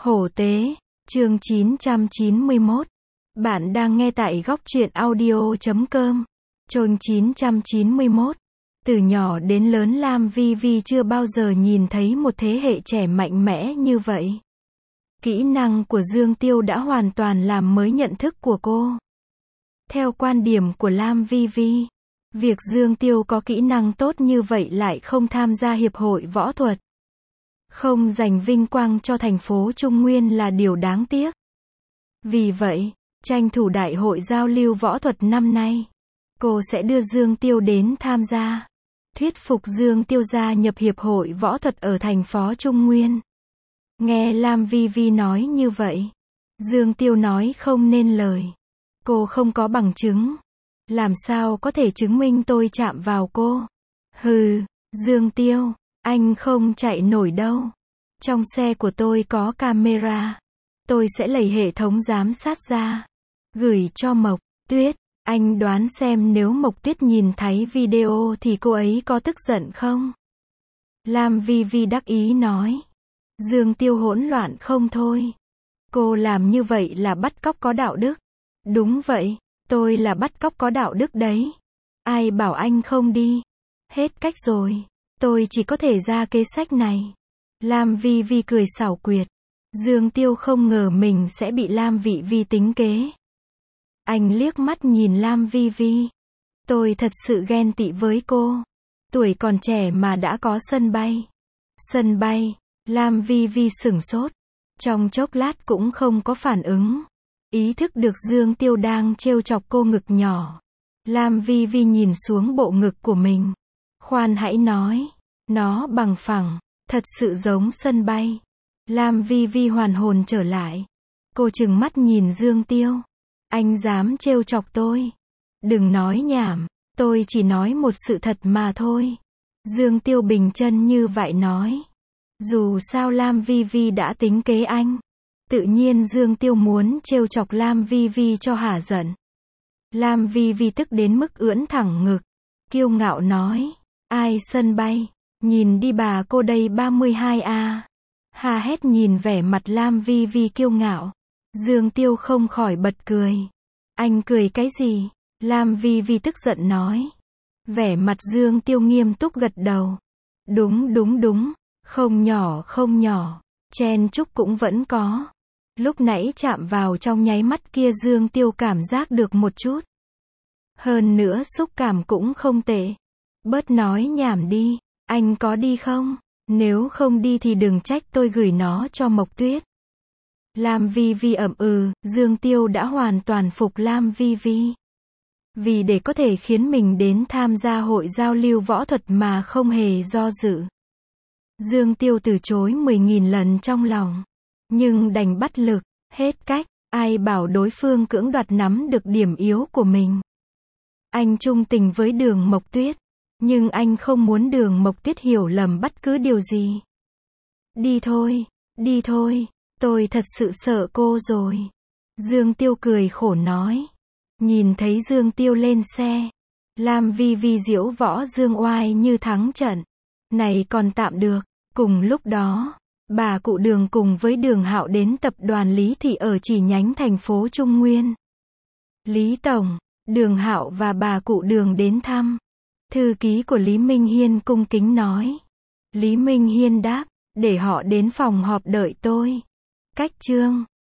Hổ tế, chương 991. Bạn đang nghe tại góc truyện audio.com. Chương 991. Từ nhỏ đến lớn Lam Vi Vi chưa bao giờ nhìn thấy một thế hệ trẻ mạnh mẽ như vậy. Kỹ năng của Dương Tiêu đã hoàn toàn làm mới nhận thức của cô. Theo quan điểm của Lam Vi Vi, việc Dương Tiêu có kỹ năng tốt như vậy lại không tham gia hiệp hội võ thuật, không giành vinh quang cho thành phố Trung Nguyên là điều đáng tiếc. Vì vậy, tranh thủ đại hội giao lưu võ thuật năm nay, cô sẽ đưa Dương Tiêu đến tham gia, thuyết phục Dương Tiêu gia nhập hiệp hội võ thuật ở thành phố Trung Nguyên. Nghe Lam Vi Vi nói như vậy, Dương Tiêu nói không nên lời. Cô không có bằng chứng, làm sao có thể chứng minh tôi chạm vào cô? Hừ, Dương Tiêu, anh không chạy nổi đâu. Trong xe của tôi có camera. Tôi sẽ lấy hệ thống giám sát ra, gửi cho Mộc Tuyết. Anh đoán xem nếu Mộc Tuyết nhìn thấy video thì cô ấy có tức giận không? Lam Vi Vi đắc ý nói. Dương Tiêu hỗn loạn không thôi. Cô làm như vậy là bắt cóc có đạo đức. Đúng vậy, tôi là bắt cóc có đạo đức đấy. Ai bảo anh không đi? Hết cách rồi. Tôi chỉ có thể ra kế sách này. Lam Vi Vi cười xảo quyệt. Dương Tiêu không ngờ mình sẽ bị Lam Vi Vi tính kế. Anh liếc mắt nhìn Lam Vi Vi. Tôi thật sự ghen tị với cô. Tuổi còn trẻ mà đã có sân bay. Sân bay, Lam Vi Vi sửng sốt. Trong chốc lát cũng không có phản ứng. Ý thức được Dương Tiêu đang trêu chọc cô ngực nhỏ. Lam Vi Vi nhìn xuống bộ ngực của mình. Khoan hãy nói. Nó bằng phẳng, thật sự giống sân bay. Lam Vi Vi hoàn hồn trở lại. Cô trừng mắt nhìn Dương Tiêu. Anh dám trêu chọc tôi? Đừng nói nhảm, tôi chỉ nói một sự thật mà thôi. Dương Tiêu bình chân như vậy nói. Dù sao Lam Vi Vi đã tính kế anh. Tự nhiên Dương Tiêu muốn trêu chọc Lam Vi Vi cho hả giận. Lam Vi Vi tức đến mức ưỡn thẳng ngực. Kiêu ngạo nói. Ai sân bay? Nhìn đi bà cô đây 32A. Hà hét nhìn vẻ mặt Lam Vi Vi kiêu ngạo. Dương Tiêu không khỏi bật cười. Anh cười cái gì? Lam Vi Vi tức giận nói. Vẻ mặt Dương Tiêu nghiêm túc gật đầu. Đúng. Không nhỏ. Chen chúc cũng vẫn có. Lúc nãy chạm vào trong nháy mắt kia Dương Tiêu cảm giác được một chút. Hơn nữa xúc cảm cũng không tệ. Bớt nói nhảm đi. Anh có đi không? Nếu không đi thì đừng trách tôi gửi nó cho Mộc Tuyết. Lam Vi Vi ậm ừ, Dương Tiêu đã hoàn toàn phục Lam Vi Vi. Vì để có thể khiến mình đến tham gia hội giao lưu võ thuật mà không hề do dự. Dương Tiêu từ chối 10.000 lần trong lòng. Nhưng đành bắt lực, hết cách, ai bảo đối phương cưỡng đoạt nắm được điểm yếu của mình. Anh trung tình với Đường Mộc Tuyết. Nhưng anh không muốn Đường Mộc Tuyết hiểu lầm bất cứ điều gì. Đi thôi, tôi thật sự sợ cô rồi. Dương Tiêu cười khổ nói. Nhìn thấy Dương Tiêu lên xe, Lam Vi Vi diễu võ Dương oai như thắng trận. Này còn tạm được. Cùng lúc đó, bà cụ Đường cùng với Đường Hạo đến tập đoàn Lý Thị ở chi nhánh thành phố Trung Nguyên. Lý Tổng, Đường Hạo và bà cụ Đường đến thăm. Thư ký của Lý Minh Hiên cung kính nói. Lý Minh Hiên đáp, để họ đến phòng họp đợi tôi. Cách chương